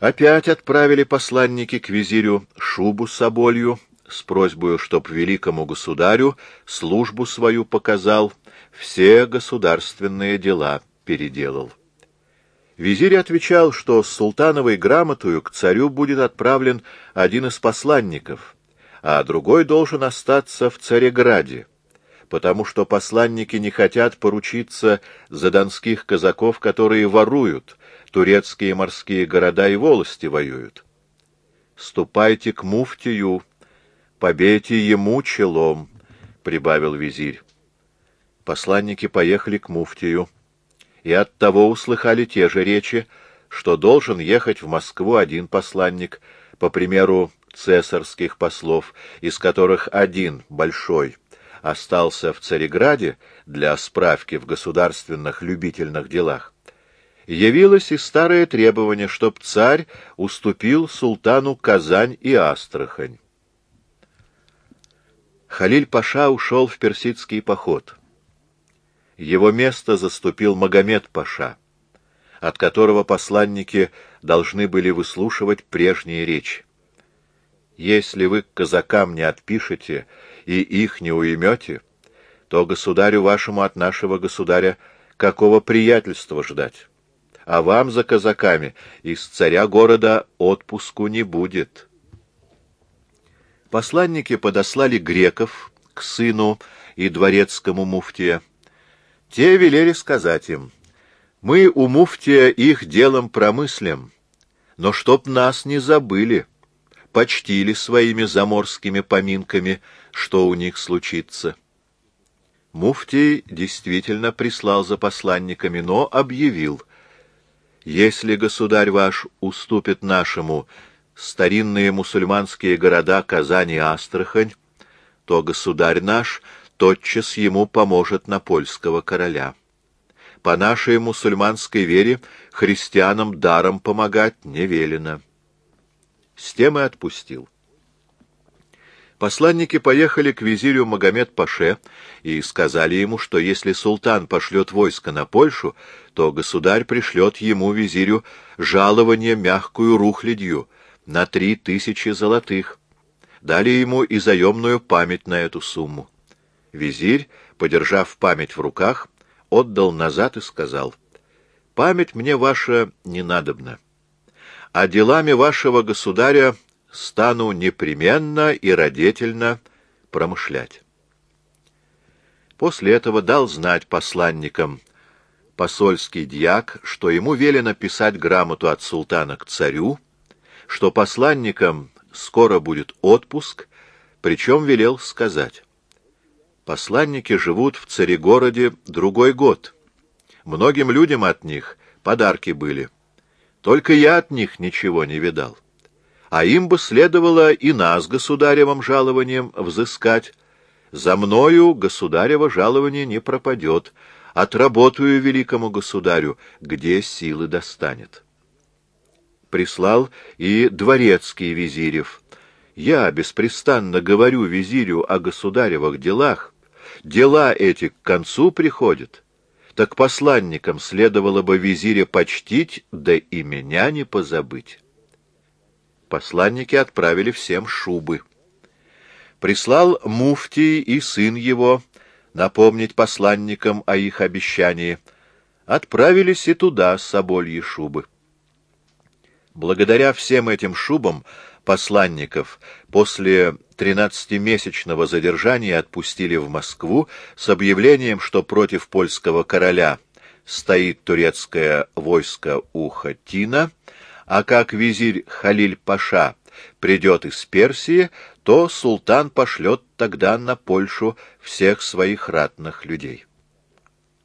Опять отправили посланники к визирю шубу с соболью, с просьбой, чтоб великому государю службу свою показал, все государственные дела переделал. Визирь отвечал, что с султановой грамотою к царю будет отправлен один из посланников, а другой должен остаться в Цареграде, потому что посланники не хотят поручиться за донских казаков, которые воруют, турецкие морские города и волости воюют. «Ступайте к муфтию, побейте ему челом», — прибавил визирь. Посланники поехали к муфтию, и оттого услыхали те же речи, что должен ехать в Москву один посланник, по примеру цесарских послов, из которых один, большой, остался в Цареграде для справки в государственных любительных делах. Явилось и старое требование, чтоб царь уступил султану Казань и Астрахань. Халиль-паша ушел в персидский поход. Его место заступил Магомед-паша, от которого посланники должны были выслушивать прежние речи. Если вы к казакам не отпишете и их не уймете, то государю вашему от нашего государя какого приятельства ждать? А вам за казаками из царя города отпуску не будет. Посланники подослали греков к сыну и дворецкому муфтия. Те велели сказать им: «Мы у муфтия их делом промыслим, но чтоб нас не забыли, почтили своими заморскими поминками, что у них случится». Муфтий действительно прислал за посланниками, но объявил: «Если государь ваш уступит нашему старинные мусульманские города Казань и Астрахань, то государь наш тотчас ему поможет на польского короля. По нашей мусульманской вере христианам даром помогать не велено». С тем и отпустил. Посланники поехали к визирю Магомед-паше и сказали ему, что если султан пошлет войско на Польшу, то государь пришлет ему, визирю, жалование мягкую рухлядью на 3000 золотых. Дали ему и заемную память на эту сумму. Визирь, подержав память в руках, отдал назад и сказал: «Память мне ваша не надобна, а делами вашего государя стану непременно и радетельно промышлять». После этого дал знать посланникам посольский дьяк, что ему велено писать грамоту от султана к царю, что посланникам скоро будет отпуск, причем велел сказать: «Посланники живут в Царегороде другой год. Многим людям от них подарки были. Только я от них ничего не видал. А им бы следовало и нас государевым жалованием взыскать. За мною государево жалование не пропадет. Отработаю великому государю, где силы достанет». Прислал и дворецкий визирев: «Я беспрестанно говорю визирю о государевых делах. Дела эти к концу приходят. Так посланникам следовало бы визиря почтить, да и меня не позабыть». Посланники отправили всем шубы. Прислал муфтий и сын его напомнить посланникам о их обещании. Отправились и туда собольи шубы. Благодаря всем этим шубам посланников после 13-месячного задержания отпустили в Москву с объявлением, что против польского короля стоит турецкое войско у Хатина, а как визирь Халиль-паша придет из Персии, то султан пошлет тогда на Польшу всех своих ратных людей.